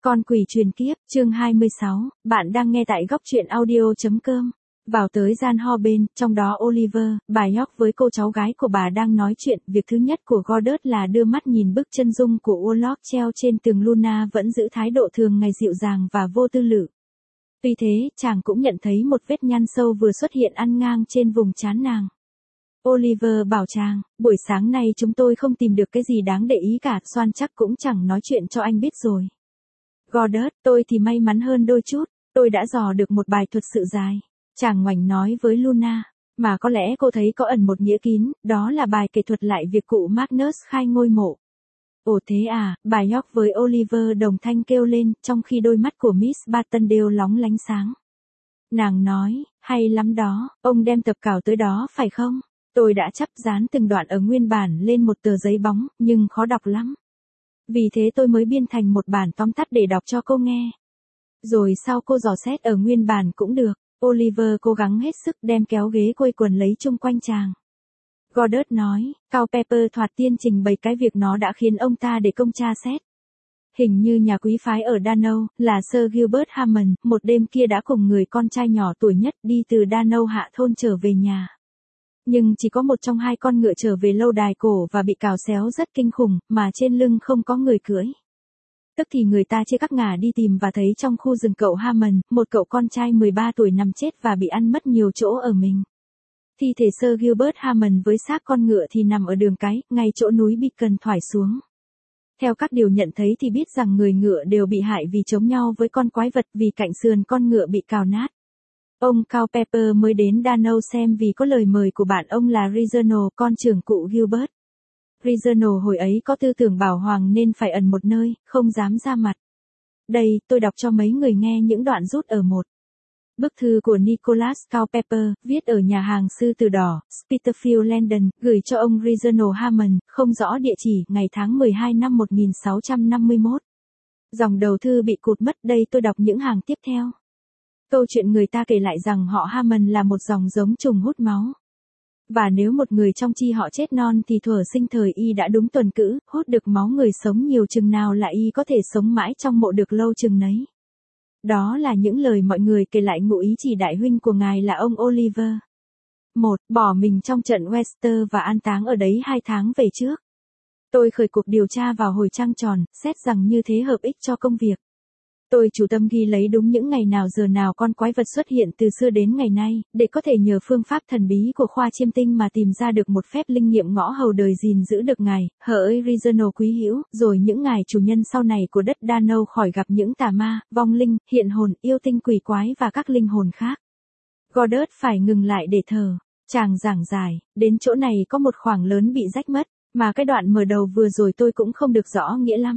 Con quỷ truyền kiếp, chương 26, bạn đang nghe tại góc truyện audio.com. Vào tới gian ho bên, trong đó Oliver, bà York với cô cháu gái của bà đang nói chuyện. Việc thứ nhất của Goddard là đưa mắt nhìn bức chân dung của Warlock treo trên tường. Luna vẫn giữ thái độ thường ngày dịu dàng và vô tư lự. Tuy thế, chàng cũng nhận thấy một vết nhăn sâu vừa xuất hiện ăn ngang trên vùng trán nàng. Oliver bảo chàng, buổi sáng nay chúng tôi không tìm được cái gì đáng để ý cả, Swan chắc cũng chẳng nói chuyện cho anh biết rồi. Goddard, tôi thì may mắn hơn đôi chút, tôi đã dò được một bài thuật sự dài. Chàng ngoảnh nói với Luna, mà có lẽ cô thấy có ẩn một nghĩa kín, đó là bài kể thuật lại việc cụ Magnus khai ngôi mộ. Ồ thế à, bà York với Oliver đồng thanh kêu lên, trong khi đôi mắt của Miss Barton đều lóng lánh sáng. Nàng nói, hay lắm đó, ông đem tập cáo tới đó phải không? Tôi đã chắp dán từng đoạn ở nguyên bản lên một tờ giấy bóng, nhưng khó đọc lắm. Vì thế tôi mới biên thành một bản tóm tắt để đọc cho cô nghe. Rồi sau cô dò xét ở nguyên bản cũng được. Oliver cố gắng hết sức đem kéo ghế quây quần lấy chung quanh chàng. Goddard nói, Cao Pepper thoạt tiên trình bày cái việc nó đã khiến ông ta để công tra xét. Hình như nhà quý phái ở Dano, là Sir Gilbert Hammond, một đêm kia đã cùng người con trai nhỏ tuổi nhất đi từ Dano hạ thôn trở về nhà. Nhưng chỉ có một trong hai con ngựa trở về lâu đài cổ và bị cào xéo rất kinh khủng, mà trên lưng không có người cưỡi. Tức thì người ta chia các ngả đi tìm và thấy trong khu rừng cậu Hammond, một cậu con trai 13 tuổi nằm chết và bị ăn mất nhiều chỗ ở mình. Thi thể Sir Gilbert Hammond với xác con ngựa thì nằm ở đường cái, ngay chỗ núi Beacon thoải xuống. Theo các điều nhận thấy thì biết rằng người ngựa đều bị hại vì chống nhau với con quái vật vì cạnh sườn con ngựa bị cào nát. Ông Cao Pepper mới đến Dano xem vì có lời mời của bạn ông là Reginald, con trưởng cụ Gilbert. Reginald hồi ấy có tư tưởng bảo hoàng nên phải ẩn một nơi, không dám ra mặt. Đây, tôi đọc cho mấy người nghe những đoạn rút ở một bức thư của Nicholas Cao Pepper, viết ở nhà hàng Sư Tử Đỏ, Spitalfield, London, gửi cho ông Reginald Hammond, không rõ địa chỉ, ngày tháng 12 năm 1651. Dòng đầu thư bị cụt mất, đây tôi đọc những hàng tiếp theo. Câu chuyện người ta kể lại rằng họ Hammond là một dòng giống trùng hút máu. Và nếu một người trong chi họ chết non thì thuở sinh thời y đã đúng tuần cữ, hút được máu người sống nhiều chừng nào là y có thể sống mãi trong mộ được lâu chừng nấy. Đó là những lời mọi người kể lại ngụ ý chỉ đại huynh của ngài là ông Oliver. 1. Bỏ mình trong trận Wester và an táng ở đấy 2 tháng về trước. Tôi khởi cuộc điều tra vào hồi trăng tròn, xét rằng như thế hợp ích cho công việc. Tôi chủ tâm ghi lấy đúng những ngày nào giờ nào con quái vật xuất hiện từ xưa đến ngày nay, để có thể nhờ phương pháp thần bí của khoa chiêm tinh mà tìm ra được một phép linh nghiệm ngõ hầu đời gìn giữ được ngài, hỡi Reginald quý hữu, rồi những ngài chủ nhân sau này của đất Dano khỏi gặp những tà ma, vong linh, hiện hồn, yêu tinh quỷ quái và các linh hồn khác. Goddard phải ngừng lại để thở. Chàng giảng giải, đến chỗ này có một khoảng lớn bị rách mất, mà cái đoạn mở đầu vừa rồi tôi cũng không được rõ nghĩa lắm.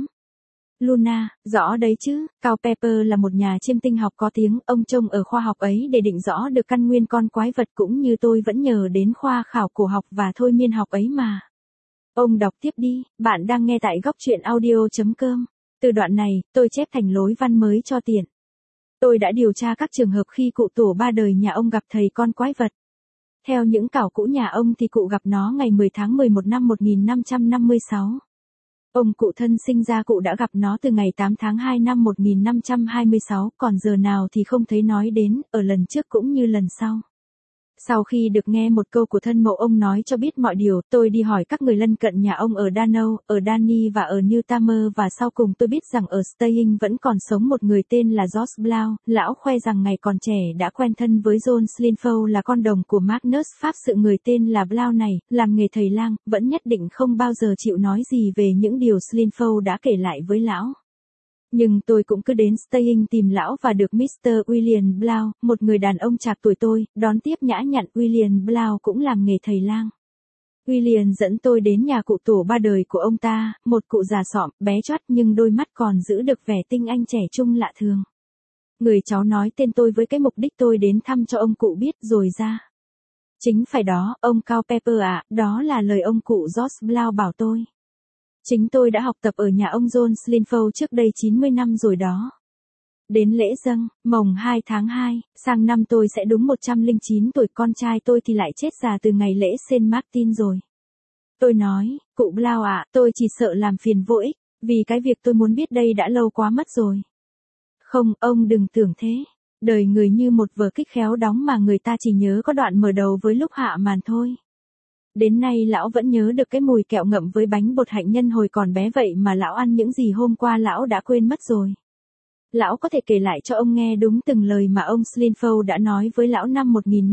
Luna, rõ đấy chứ, Cao Pepper là một nhà chiêm tinh học có tiếng, ông trông ở khoa học ấy để định rõ được căn nguyên con quái vật cũng như tôi vẫn nhờ đến khoa khảo cổ học và thôi miên học ấy mà. Ông đọc tiếp đi, bạn đang nghe tại góc truyện audio.com. Từ đoạn này, tôi chép thành lối văn mới cho tiện. Tôi đã điều tra các trường hợp khi cụ tổ ba đời nhà ông gặp thầy con quái vật. Theo những khảo cũ nhà ông thì cụ gặp nó ngày 10 tháng 11 năm 1556. Ông cụ thân sinh ra cụ đã gặp nó từ ngày 8 tháng 2 năm 1526, còn giờ nào thì không thấy nói đến, ở lần trước cũng như lần sau. Sau khi được nghe một câu của thân mộ ông nói cho biết mọi điều, tôi đi hỏi các người lân cận nhà ông ở Dano, ở Danny và ở Newtamer và sau cùng tôi biết rằng ở Staying vẫn còn sống một người tên là George Blount, lão khoe rằng ngày còn trẻ đã quen thân với John Slinfold là con đồng của Magnus Pháp sự người tên là Blount này, làm nghề thầy lang, vẫn nhất định không bao giờ chịu nói gì về những điều Slinfold đã kể lại với lão. Nhưng tôi cũng cứ đến Staying tìm lão và được Mr. William Blount, một người đàn ông trạc tuổi tôi, đón tiếp nhã nhặn. William Blount cũng làm nghề thầy lang. William dẫn tôi đến nhà cụ tổ ba đời của ông ta, một cụ già xọm, bé choắt nhưng đôi mắt còn giữ được vẻ tinh anh trẻ trung lạ thường. Người cháu nói tên tôi với cái mục đích tôi đến thăm cho ông cụ biết rồi ra. Chính phải đó, ông Cao Pepper ạ, đó là lời ông cụ George Blount bảo tôi. Chính tôi đã học tập ở nhà ông John Slinfold trước đây 90 năm rồi đó. Đến lễ dâng, mồng 2 tháng 2, sang năm tôi sẽ đúng 109 tuổi, con trai tôi thì lại chết già từ ngày lễ Saint Martin rồi. Tôi nói, cụ Blount ạ, tôi chỉ sợ làm phiền vô ích, vì cái việc tôi muốn biết đây đã lâu quá mất rồi. Không, ông đừng tưởng thế. Đời người như một vở kịch khéo đóng mà người ta chỉ nhớ có đoạn mở đầu với lúc hạ màn thôi. Đến nay lão vẫn nhớ được cái mùi kẹo ngậm với bánh bột hạnh nhân hồi còn bé, vậy mà lão ăn những gì hôm qua lão đã quên mất rồi. Lão có thể kể lại cho ông nghe đúng từng lời mà ông Slinfold đã nói với lão năm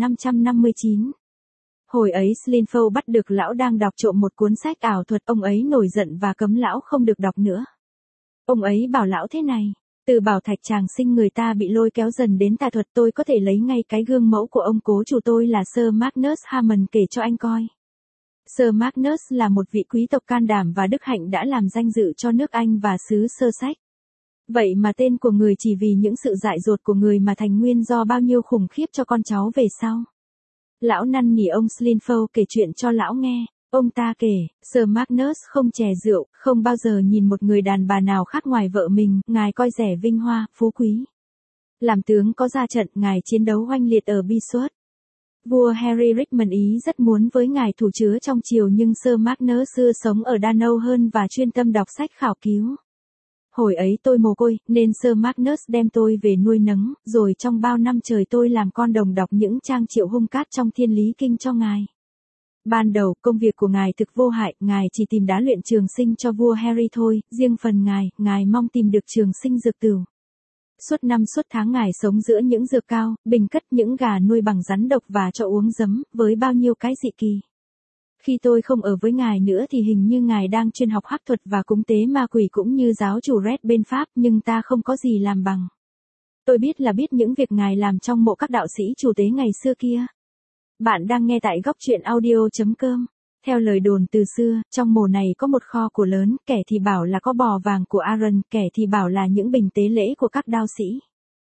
1559. Hồi ấy Slinfold bắt được lão đang đọc trộm một cuốn sách ảo thuật, ông ấy nổi giận và cấm lão không được đọc nữa. Ông ấy bảo lão thế này: từ bảo thạch tràng sinh người ta bị lôi kéo dần đến tà thuật, tôi có thể lấy ngay cái gương mẫu của ông cố chủ tôi là Sir Magnus Hammond kể cho anh coi. Sir Magnus là một vị quý tộc can đảm và đức hạnh đã làm danh dự cho nước Anh và xứ Sussex. Vậy mà tên của người chỉ vì những sự dại dột của người mà thành nguyên do bao nhiêu khủng khiếp cho con cháu về sau. Lão năn nỉ ông Slinfold kể chuyện cho lão nghe. Ông ta kể, Sir Magnus không chè rượu, không bao giờ nhìn một người đàn bà nào khác ngoài vợ mình, ngài coi rẻ vinh hoa, phú quý. Làm tướng có ra trận, ngài chiến đấu oanh liệt ở Beesworth. Vua Harry Richmond Ý rất muốn với ngài thủ chứa trong triều, nhưng Sir Magnus xưa sống ở Đan hơn và chuyên tâm đọc sách khảo cứu. Hồi ấy tôi mồ côi, nên Sir Magnus đem tôi về nuôi nấng, rồi trong bao năm trời tôi làm con đồng đọc những trang Triệu Hung Cát trong Thiên Lý Kinh cho ngài. Ban đầu, công việc của ngài thực vô hại, ngài chỉ tìm đá luyện trường sinh cho vua Harry thôi, riêng phần ngài mong tìm được trường sinh dược tửu. Suốt năm suốt tháng ngài sống giữa những dược cao, bình cất, những gà nuôi bằng rắn độc và cho uống giấm, với bao nhiêu cái dị kỳ. Khi tôi không ở với ngài nữa thì hình như ngài đang chuyên học hắc thuật và cúng tế ma quỷ cũng như giáo chủ Red bên Pháp, nhưng ta không có gì làm bằng. Tôi biết những việc ngài làm trong mộ các đạo sĩ chủ tế ngày xưa kia. Bạn đang nghe tại góc truyện audio.com. Theo lời đồn từ xưa, trong mộ này có một kho của lớn, kẻ thì bảo là có bò vàng của Aaron, kẻ thì bảo là những bình tế lễ của các đạo sĩ.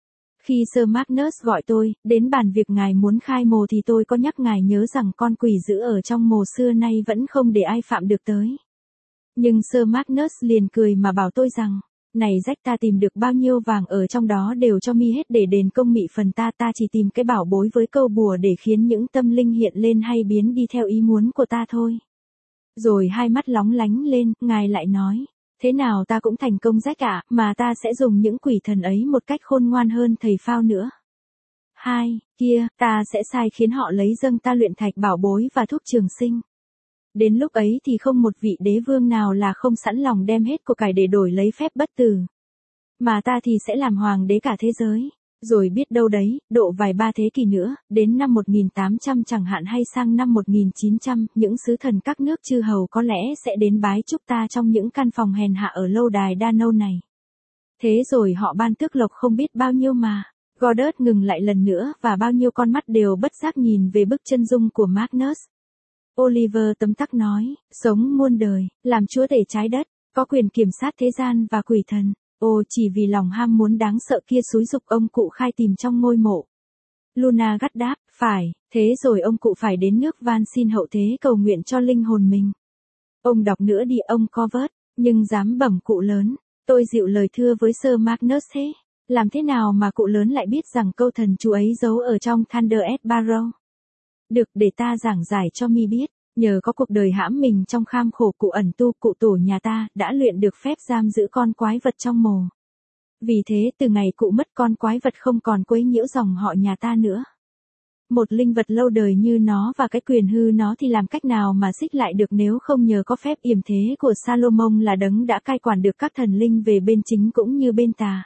Khi Sir Magnus gọi tôi, đến bàn việc ngài muốn khai mộ thì tôi có nhắc ngài nhớ rằng con quỷ dữ ở trong mộ xưa nay vẫn không để ai phạm được tới. Nhưng Sir Magnus liền cười mà bảo tôi rằng, này rách, ta tìm được bao nhiêu vàng ở trong đó đều cho mi hết để đền công mị phần ta chỉ tìm cái bảo bối với câu bùa để khiến những tâm linh hiện lên hay biến đi theo ý muốn của ta thôi. Rồi hai mắt lóng lánh lên, ngài lại nói, thế nào ta cũng thành công rách ạ, mà ta sẽ dùng những quỷ thần ấy một cách khôn ngoan hơn thầy Phao nữa. Kia, ta sẽ sai khiến họ lấy dâng ta luyện thạch bảo bối và thuốc trường sinh. Đến lúc ấy thì không một vị đế vương nào là không sẵn lòng đem hết của cải để đổi lấy phép bất tử. Mà ta thì sẽ làm hoàng đế cả thế giới. Rồi biết đâu đấy, độ vài ba thế kỷ nữa, đến năm 1800 chẳng hạn hay sang năm 1900, những sứ thần các nước chư hầu có lẽ sẽ đến bái chúc ta trong những căn phòng hèn hạ ở lâu đài Đa Nâu này. Thế rồi họ ban tước lộc không biết bao nhiêu mà. Goddard ngừng lại lần nữa và bao nhiêu con mắt đều bất giác nhìn về bức chân dung của Magnus. Oliver tấm tắc nói, sống muôn đời, làm chúa tể trái đất, có quyền kiểm soát thế gian và quỷ thần. Chỉ vì lòng ham muốn đáng sợ kia xúi giục ông cụ khai tìm trong ngôi mộ. Luna gắt đáp, phải, thế rồi ông cụ phải đến nước van xin hậu thế cầu nguyện cho linh hồn mình. Ông đọc nữa đi ông Covert, nhưng dám bẩm cụ lớn, tôi dịu lời thưa với Sir Magnus thế. Làm thế nào mà cụ lớn lại biết rằng câu thần chú ấy giấu ở trong Thunder at Barrow? Được, để ta giảng giải cho mi biết. Nhờ có cuộc đời hãm mình trong kham khổ, cụ ẩn tu, cụ tổ nhà ta đã luyện được phép giam giữ con quái vật trong mồ. Vì thế từ ngày cụ mất, con quái vật không còn quấy nhiễu dòng họ nhà ta nữa. Một linh vật lâu đời như nó và cái quyền hư nó thì làm cách nào mà xích lại được nếu không nhờ có phép yểm thế của Salomon là đấng đã cai quản được các thần linh về bên chính cũng như bên tà.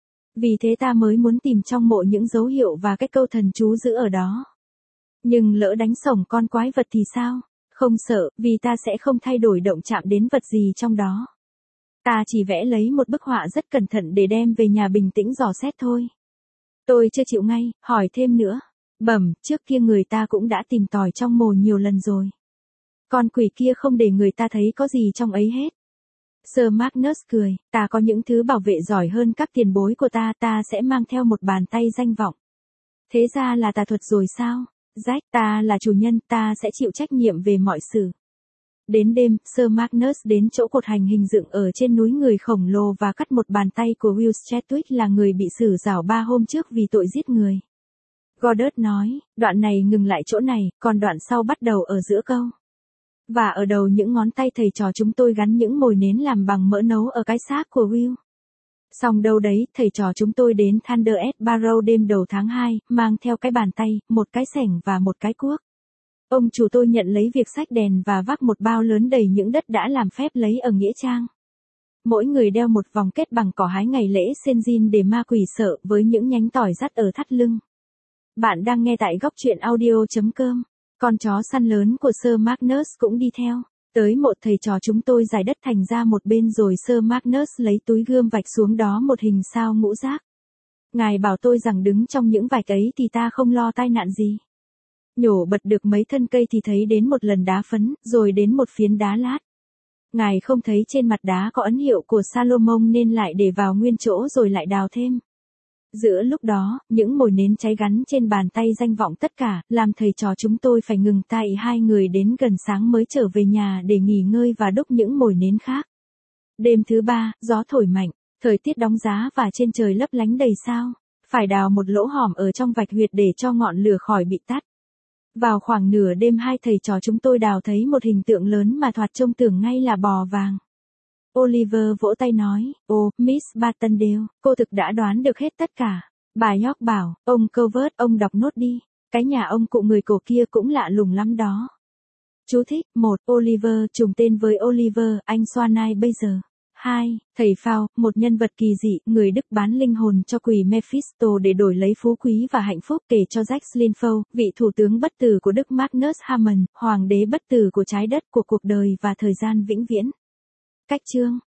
Vì thế ta mới muốn tìm trong mộ những dấu hiệu và cái câu thần chú giữ ở đó. Nhưng lỡ đánh sổng con quái vật thì sao? Không sợ, vì ta sẽ không thay đổi động chạm đến vật gì trong đó. Ta chỉ vẽ lấy một bức họa rất cẩn thận để đem về nhà bình tĩnh dò xét thôi. Tôi chưa chịu ngay, hỏi thêm nữa. Bẩm, trước kia người ta cũng đã tìm tòi trong mồ nhiều lần rồi. Con quỷ kia không để người ta thấy có gì trong ấy hết. Sir Magnus cười, ta có những thứ bảo vệ giỏi hơn các tiền bối của ta sẽ mang theo một bàn tay danh vọng. Thế ra là tà thuật rồi sao? Jack, ta là chủ nhân, ta sẽ chịu trách nhiệm về mọi sự. Đến đêm, Sir Magnus đến chỗ cột hành hình dựng ở trên núi người khổng lồ và cắt một bàn tay của Will Chetwick là người bị xử giảo 3 hôm trước vì tội giết người. Goddard nói, đoạn này ngừng lại chỗ này, còn đoạn sau bắt đầu ở giữa câu. Và ở đầu những ngón tay thầy trò chúng tôi gắn những mồi nến làm bằng mỡ nấu ở cái xác của Will. Xong đâu đấy, thầy trò chúng tôi đến Thunder Barrow đêm đầu tháng 2, mang theo cái bàn tay, một cái xẻng và một cái cuốc. Ông chủ tôi nhận lấy việc xách đèn và vác một bao lớn đầy những đất đã làm phép lấy ở nghĩa trang. Mỗi người đeo một vòng kết bằng cỏ hái ngày lễ Senjin để ma quỷ sợ với những nhánh tỏi dắt ở thắt lưng. Bạn đang nghe tại góc truyện audio.com. Con chó săn lớn của Sir Magnus cũng đi theo. Tới một thầy trò chúng tôi giải đất thành ra một bên rồi Sir Magnus lấy túi gươm vạch xuống đó một hình sao ngũ giác. Ngài bảo tôi rằng đứng trong những vạch ấy thì ta không lo tai nạn gì. Nhổ bật được mấy thân cây thì thấy đến một lần đá phấn, rồi đến một phiến đá lát. Ngài không thấy trên mặt đá có ấn hiệu của Salomon nên lại để vào nguyên chỗ rồi lại đào thêm. Giữa lúc đó, những mồi nến cháy gắn trên bàn tay danh vọng tất cả, làm thầy trò chúng tôi phải ngừng tay hai người đến gần sáng mới trở về nhà để nghỉ ngơi và đúc những mồi nến khác. Đêm thứ 3, gió thổi mạnh, thời tiết đóng giá và trên trời lấp lánh đầy sao. Phải đào một lỗ hòm ở trong vạch huyệt để cho ngọn lửa khỏi bị tắt. Vào khoảng nửa đêm hai thầy trò chúng tôi đào thấy một hình tượng lớn mà thoạt trông tưởng ngay là bò vàng. Oliver vỗ tay nói, "Ồ, Miss Bartendale, cô thực đã đoán được hết tất cả." Bà York bảo, "Ông Covert, ông đọc nốt đi. Cái nhà ông cụ người cổ kia cũng lạ lùng lắm đó." Chú thích, 1. Oliver trùng tên với Oliver, anh Swanai bây giờ. 2. Thầy Phao, một nhân vật kỳ dị, người Đức bán linh hồn cho quỷ Mephisto để đổi lấy phú quý và hạnh phúc, kể cho Jacques Linfo, vị thủ tướng bất tử của Đức Magnus Hammond, hoàng đế bất tử của trái đất, của cuộc đời và thời gian vĩnh viễn. Cách chương